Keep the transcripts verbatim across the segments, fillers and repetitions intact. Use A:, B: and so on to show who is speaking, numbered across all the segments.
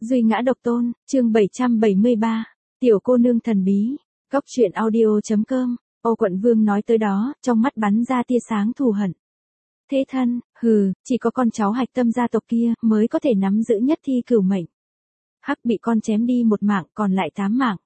A: Duy ngã độc tôn, chương bảy trăm bảy mươi ba, tiểu cô nương thần bí, góc truyện audio.com, Ô Quận Vương nói tới đó, trong mắt bắn ra tia sáng thù hận. Thế thân, hừ, chỉ có con cháu Hạch Tâm gia tộc kia mới có thể nắm giữ nhất thi cửu mệnh. Hắc bị con chém đi một mạng còn lại tám mạng.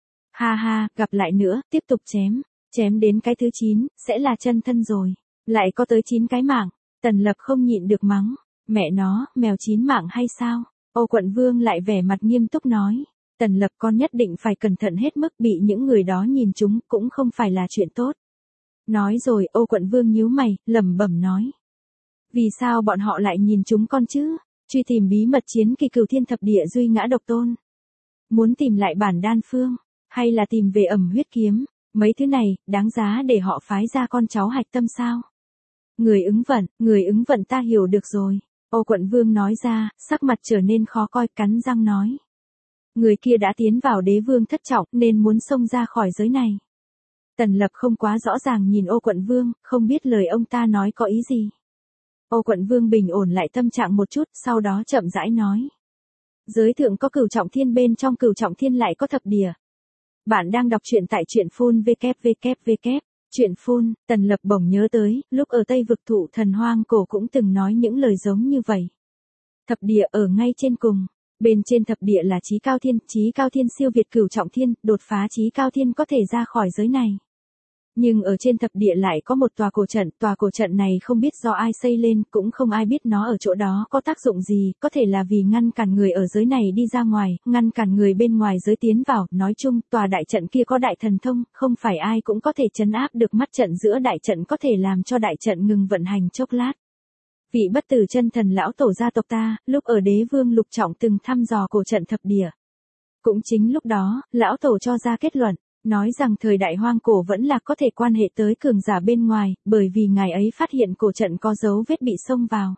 A: Ha ha, gặp lại nữa, tiếp tục chém, chém đến cái thứ chín, sẽ là chân thân rồi. Lại có tới chín cái mạng, Tần Lập không nhịn được mắng, mẹ nó, mèo chín mạng hay sao? Ô Quận Vương lại vẻ mặt nghiêm túc nói, Tần Lập con nhất định phải cẩn thận hết mức, bị những người đó nhìn chúng cũng không phải là chuyện tốt. Nói rồi Ô Quận Vương nhíu mày, lẩm bẩm nói. Vì sao bọn họ lại nhìn chúng con chứ? Truy tìm bí mật chiến kỳ cửu thiên thập địa duy ngã độc tôn. Muốn tìm lại bản đan phương, hay là tìm về ẩm huyết kiếm, mấy thứ này, đáng giá để họ phái ra con cháu Hạch Tâm sao? Người ứng vận, người ứng vận ta hiểu được rồi. Ô Quận Vương nói ra, sắc mặt trở nên khó coi, cắn răng nói. Người kia đã tiến vào đế vương thất trọng nên muốn xông ra khỏi giới này. Tần Lập không quá rõ ràng nhìn Ô Quận Vương, không biết lời ông ta nói có ý gì. Ô Quận Vương bình ổn lại tâm trạng một chút, sau đó chậm rãi nói. Giới thượng có cửu trọng thiên, bên trong cửu trọng thiên lại có thập địa. Bạn đang đọc truyện tại truyện phun www. Truyện phun, Tần Lập bỗng nhớ tới, lúc ở Tây vực Thụ Thần Hoang Cổ cũng từng nói những lời giống như vậy. Thập địa ở ngay trên cùng, bên trên thập địa là chí cao thiên, chí cao thiên siêu việt cửu trọng thiên, đột phá chí cao thiên có thể ra khỏi giới này. Nhưng ở trên thập địa lại có một tòa cổ trận, tòa cổ trận này không biết do ai xây lên, cũng không ai biết nó ở chỗ đó có tác dụng gì, có thể là vì ngăn cản người ở giới này đi ra ngoài, ngăn cản người bên ngoài giới tiến vào, nói chung, tòa đại trận kia có đại thần thông, không phải ai cũng có thể trấn áp được, mắt trận giữa đại trận có thể làm cho đại trận ngừng vận hành chốc lát. Vị bất tử chân thần lão tổ gia tộc ta, lúc ở đế vương lục trọng từng thăm dò cổ trận thập địa. Cũng chính lúc đó, lão tổ cho ra kết luận. Nói rằng thời đại hoang cổ vẫn là có thể quan hệ tới cường giả bên ngoài, bởi vì ngài ấy phát hiện cổ trận có dấu vết bị xông vào.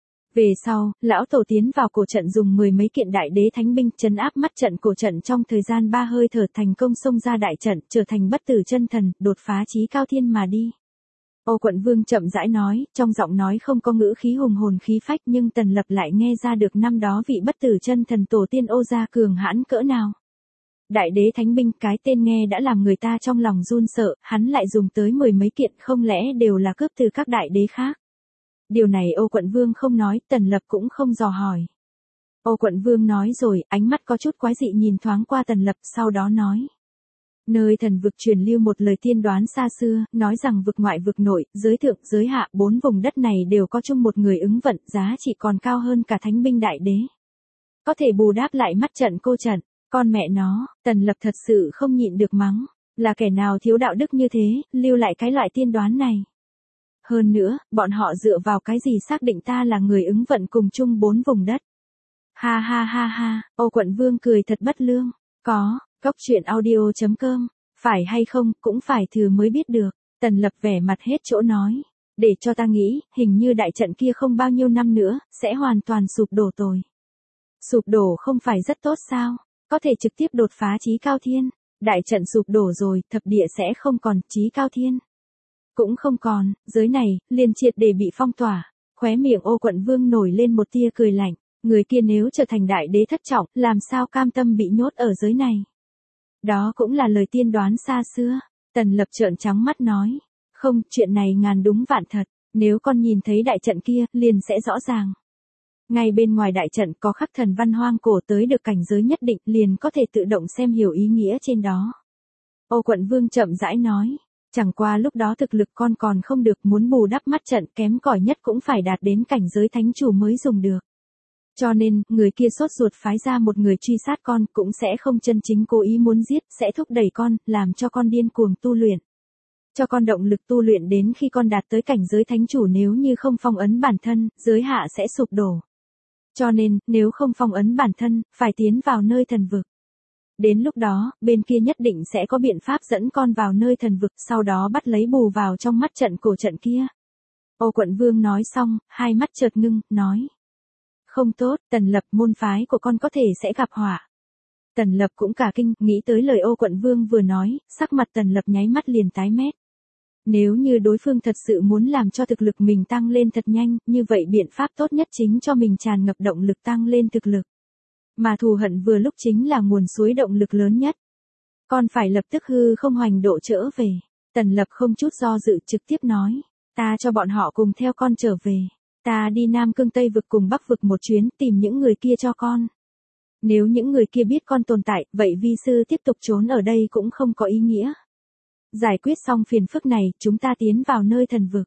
A: Về sau, lão tổ tiến vào cổ trận dùng mười mấy kiện đại đế thánh binh trấn áp mắt trận cổ trận trong thời gian ba hơi thở, thành công xông ra đại trận, trở thành bất tử chân thần, đột phá chí cao thiên mà đi. Ô Quận Vương chậm rãi nói, trong giọng nói không có ngữ khí hùng hồn khí phách, nhưng Tần Lập lại nghe ra được năm đó vị bất tử chân thần tổ tiên Ô gia cường hãn cỡ nào. Đại đế thánh binh, cái tên nghe đã làm người ta trong lòng run sợ, hắn lại dùng tới mười mấy kiện, không lẽ đều là cướp từ các đại đế khác. Điều này Ô Quận Vương không nói, Tần Lập cũng không dò hỏi. Ô Quận Vương nói rồi, ánh mắt có chút quái dị nhìn thoáng qua Tần Lập, sau đó nói. Nơi thần vực truyền lưu một lời tiên đoán xa xưa, nói rằng vực ngoại vực nội, giới thượng, giới hạ, bốn vùng đất này đều có chung một người ứng vận, giá trị còn cao hơn cả thánh binh đại đế. Có thể bù đáp lại mắt trận cô trận. Con mẹ nó, Tần Lập thật sự không nhịn được mắng, là kẻ nào thiếu đạo đức như thế, lưu lại cái loại tiên đoán này. Hơn nữa, bọn họ dựa vào cái gì xác định ta là người ứng vận cùng chung bốn vùng đất. Ha ha ha ha, Ô Quận Vương cười thật bất lương, có, góc truyện audio.com, phải hay không, cũng phải thử mới biết được. Tần Lập vẻ mặt hết chỗ nói, để cho ta nghĩ, hình như đại trận kia không bao nhiêu năm nữa, sẽ hoàn toàn sụp đổ rồi. Sụp đổ không phải rất tốt sao? Có thể trực tiếp đột phá chí cao thiên. Đại trận sụp đổ rồi, thập địa sẽ không còn, chí cao thiên cũng không còn, giới này, liền triệt để bị phong tỏa. Khóe miệng Ô Quận Vương nổi lên một tia cười lạnh, người kia nếu trở thành đại đế thất trọng, làm sao cam tâm bị nhốt ở giới này. Đó cũng là lời tiên đoán xa xưa. Tần Lập trợn trắng mắt nói, không, chuyện này ngàn đúng vạn thật, nếu con nhìn thấy đại trận kia, liền sẽ rõ ràng. Ngay bên ngoài đại trận có khắc thần văn hoang cổ, tới được cảnh giới nhất định liền có thể tự động xem hiểu ý nghĩa trên đó. Ô Quận Vương chậm rãi nói, chẳng qua lúc đó thực lực con còn không được, muốn bù đắp mắt trận kém cỏi nhất cũng phải đạt đến cảnh giới thánh chủ mới dùng được. Cho nên, người kia sốt ruột phái ra một người truy sát con, cũng sẽ không chân chính cố ý muốn giết, sẽ thúc đẩy con, làm cho con điên cuồng tu luyện. Cho con động lực tu luyện đến khi con đạt tới cảnh giới thánh chủ, nếu như không phong ấn bản thân, giới hạ sẽ sụp đổ. Cho nên, nếu không phong ấn bản thân, phải tiến vào nơi thần vực. Đến lúc đó, bên kia nhất định sẽ có biện pháp dẫn con vào nơi thần vực, sau đó bắt lấy bù vào trong mắt trận cổ trận kia. Ô Quận Vương nói xong, hai mắt chợt ngưng, nói. Không tốt, Tần Lập, môn phái của con có thể sẽ gặp họa. Tần Lập cũng cả kinh, nghĩ tới lời Ô Quận Vương vừa nói, sắc mặt Tần Lập nháy mắt liền tái mét. Nếu như đối phương thật sự muốn làm cho thực lực mình tăng lên thật nhanh, như vậy biện pháp tốt nhất chính cho mình tràn ngập động lực tăng lên thực lực. Mà thù hận vừa lúc chính là nguồn suối động lực lớn nhất. Con phải lập tức hư không hoành độ trở về. Tần Lập không chút do dự trực tiếp nói. Ta cho bọn họ cùng theo con trở về. Ta đi Nam Cương Tây vực cùng Bắc vực một chuyến tìm những người kia cho con. Nếu những người kia biết con tồn tại, vậy vi sư tiếp tục trốn ở đây cũng không có ý nghĩa. Giải quyết xong phiền phức này, chúng ta tiến vào nơi thần vực.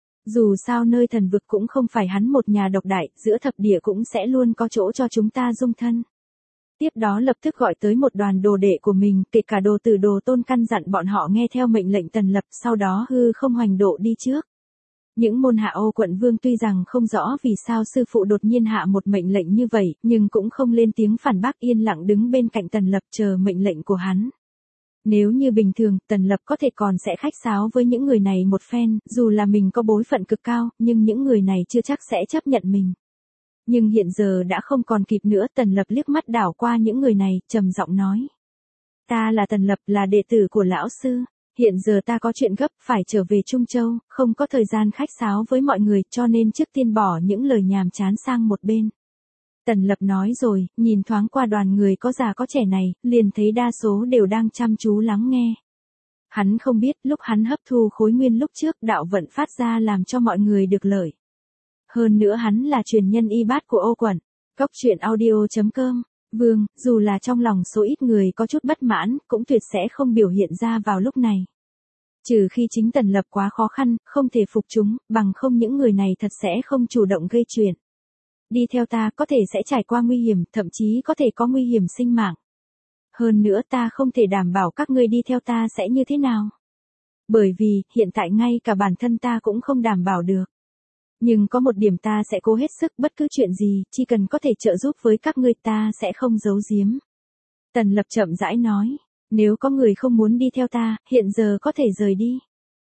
A: Dù sao nơi thần vực cũng không phải hắn một nhà độc đại, giữa thập địa cũng sẽ luôn có chỗ cho chúng ta dung thân. Tiếp đó lập tức gọi tới một đoàn đồ đệ của mình, kể cả đồ tử đồ tôn, căn dặn bọn họ nghe theo mệnh lệnh Tần Lập, sau đó hư không hoành độ đi trước. Những môn hạ Ô quận vương tuy rằng không rõ vì sao sư phụ đột nhiên hạ một mệnh lệnh như vậy, nhưng cũng không lên tiếng phản bác, yên lặng đứng bên cạnh Tần Lập chờ mệnh lệnh của hắn. Nếu như bình thường, Tần Lập có thể còn sẽ khách sáo với những người này một phen, dù là mình có bối phận cực cao, nhưng những người này chưa chắc sẽ chấp nhận mình. Nhưng hiện giờ đã không còn kịp nữa, Tần Lập liếc mắt đảo qua những người này, trầm giọng nói. Ta là Tần Lập, là đệ tử của lão sư. Hiện giờ ta có chuyện gấp, phải trở về Trung Châu, không có thời gian khách sáo với mọi người, cho nên trước tiên bỏ những lời nhàm chán sang một bên. Tần Lập nói rồi, nhìn thoáng qua đoàn người có già có trẻ này, liền thấy đa số đều đang chăm chú lắng nghe. Hắn không biết, lúc hắn hấp thu khối nguyên lúc trước, đạo vận phát ra làm cho mọi người được lợi. Hơn nữa hắn là truyền nhân y bát của Ô quận. Cốc truyện audio chấm com. Vương, dù là trong lòng số ít người có chút bất mãn, cũng tuyệt sẽ không biểu hiện ra vào lúc này. Trừ khi chính Tần Lập quá khó khăn, không thể phục chúng, bằng không những người này thật sẽ không chủ động gây chuyện. Đi theo ta có thể sẽ trải qua nguy hiểm, thậm chí có thể có nguy hiểm sinh mạng. Hơn nữa ta không thể đảm bảo các ngươi đi theo ta sẽ như thế nào. Bởi vì, hiện tại ngay cả bản thân ta cũng không đảm bảo được. Nhưng có một điểm ta sẽ cố hết sức, bất cứ chuyện gì, chỉ cần có thể trợ giúp với các ngươi ta sẽ không giấu giếm. Tần Lập chậm rãi nói, nếu có người không muốn đi theo ta, hiện giờ có thể rời đi.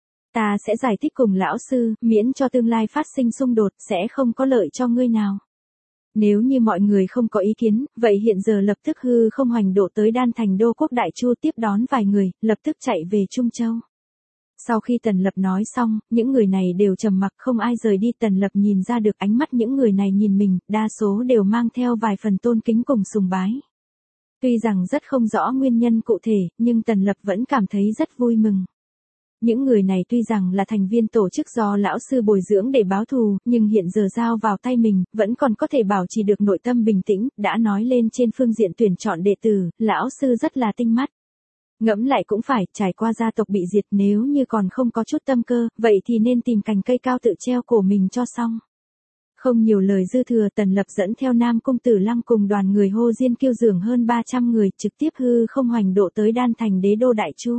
A: Ta sẽ giải thích cùng lão sư, miễn cho tương lai phát sinh xung đột, sẽ không có lợi cho ngươi nào. Nếu như mọi người không có ý kiến, vậy hiện giờ lập tức hư không hoành độ tới Đan Thành Đô Quốc Đại Chu tiếp đón vài người, lập tức chạy về Trung Châu. Sau khi Tần Lập nói xong, những người này đều trầm mặc, không ai rời đi. Tần Lập nhìn ra được ánh mắt những người này nhìn mình, đa số đều mang theo vài phần tôn kính cùng sùng bái. Tuy rằng rất không rõ nguyên nhân cụ thể, nhưng Tần Lập vẫn cảm thấy rất vui mừng. Những người này tuy rằng là thành viên tổ chức do lão sư bồi dưỡng để báo thù, nhưng hiện giờ giao vào tay mình, vẫn còn có thể bảo trì được nội tâm bình tĩnh, đã nói lên trên phương diện tuyển chọn đệ tử, lão sư rất là tinh mắt. Ngẫm lại cũng phải, trải qua gia tộc bị diệt, nếu như còn không có chút tâm cơ, vậy thì nên tìm cành cây cao tự treo cổ mình cho xong. Không nhiều lời dư thừa, Tần Lập dẫn theo Nam Cung Tử Lăng cùng đoàn người hô diên kiêu dường hơn ba trăm người, trực tiếp hư không hoành độ tới Đan Thành Đế đô Đại Chu.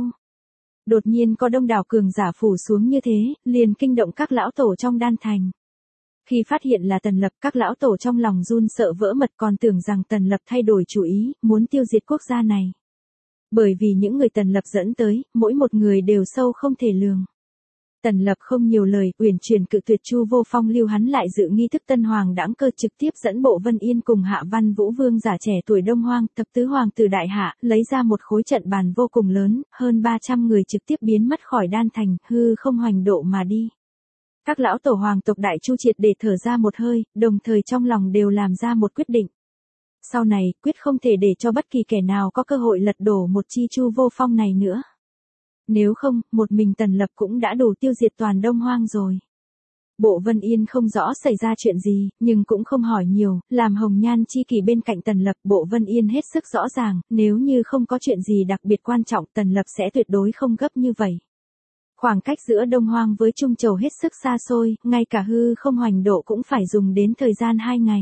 A: Đột nhiên có đông đảo cường giả phủ xuống như thế, liền kinh động các lão tổ trong Đan Thành. Khi phát hiện là Tần Lập, các lão tổ trong lòng run sợ vỡ mật, còn tưởng rằng Tần Lập thay đổi chủ ý, muốn tiêu diệt quốc gia này. Bởi vì những người Tần Lập dẫn tới, mỗi một người đều sâu không thể lường. Tần Lập không nhiều lời, uyển chuyển cự tuyệt Chu Vô Phong lưu hắn lại dự nghi thức tân hoàng đãng cơ, trực tiếp dẫn Bộ Vân Yên cùng Hạ Văn Vũ vương giả trẻ tuổi Đông Hoang, thập tứ hoàng tử đại hạ, lấy ra một khối trận bàn vô cùng lớn, hơn ba trăm người trực tiếp biến mất khỏi Đan Thành, hư không hoành độ mà đi. Các lão tổ hoàng tộc Đại Chu triệt để thở ra một hơi, đồng thời trong lòng đều làm ra một quyết định. Sau này, quyết không thể để cho bất kỳ kẻ nào có cơ hội lật đổ một chi Chu Vô Phong này nữa. Nếu không, một mình Tần Lập cũng đã đủ tiêu diệt toàn Đông Hoang rồi. Bộ Vân Yên không rõ xảy ra chuyện gì, nhưng cũng không hỏi nhiều, làm hồng nhan chi kỷ bên cạnh Tần Lập. Bộ Vân Yên hết sức rõ ràng, nếu như không có chuyện gì đặc biệt quan trọng, Tần Lập sẽ tuyệt đối không gấp như vậy. Khoảng cách giữa Đông Hoang với Trung Châu hết sức xa xôi, ngay cả hư không hoành độ cũng phải dùng đến thời gian hai ngày.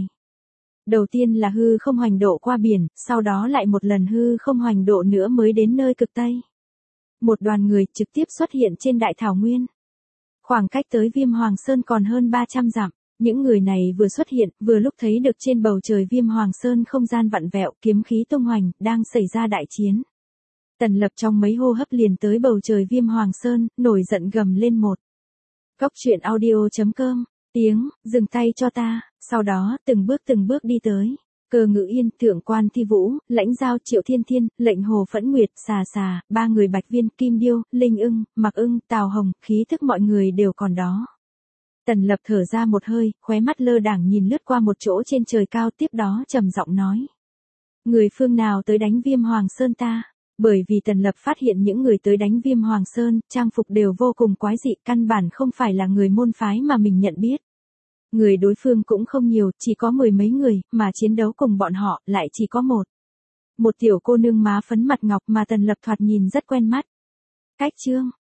A: Đầu tiên là hư không hoành độ qua biển, sau đó lại một lần hư không hoành độ nữa mới đến nơi cực Tây. Một đoàn người trực tiếp xuất hiện trên Đại Thảo Nguyên. Khoảng cách tới Viêm Hoàng Sơn còn hơn ba trăm dặm. Những người này vừa xuất hiện, vừa lúc thấy được trên bầu trời Viêm Hoàng Sơn không gian vặn vẹo, kiếm khí tung hoành, đang xảy ra đại chiến. Tần Lập trong mấy hô hấp liền tới bầu trời Viêm Hoàng Sơn, nổi giận gầm lên một. Cốc truyện audio chấm com, tiếng, dừng tay cho ta, sau đó, từng bước từng bước đi tới. Cơ Ngự Yên, Thượng Quan Thi Vũ, Lãnh Giao, Triệu Thiên Thiên, Lệnh Hồ Phẫn Nguyệt, Xà Xà, ba người Bạch Viên, Kim Điêu, Linh Ưng, Mạc Ưng, Tào Hồng, khí thức mọi người đều còn đó. Tần Lập thở ra một hơi, khóe mắt lơ đãng nhìn lướt qua một chỗ trên trời cao, tiếp đó trầm giọng nói. Người phương nào tới đánh Viêm Hoàng Sơn ta? Bởi vì Tần Lập phát hiện những người tới đánh Viêm Hoàng Sơn, trang phục đều vô cùng quái dị, căn bản không phải là người môn phái mà mình nhận biết. Người đối phương cũng không nhiều, chỉ có mười mấy người, mà chiến đấu cùng bọn họ, lại chỉ có một. Một tiểu cô nương má phấn mặt ngọc mà Tần Lập thoạt nhìn rất quen mắt. Cách chương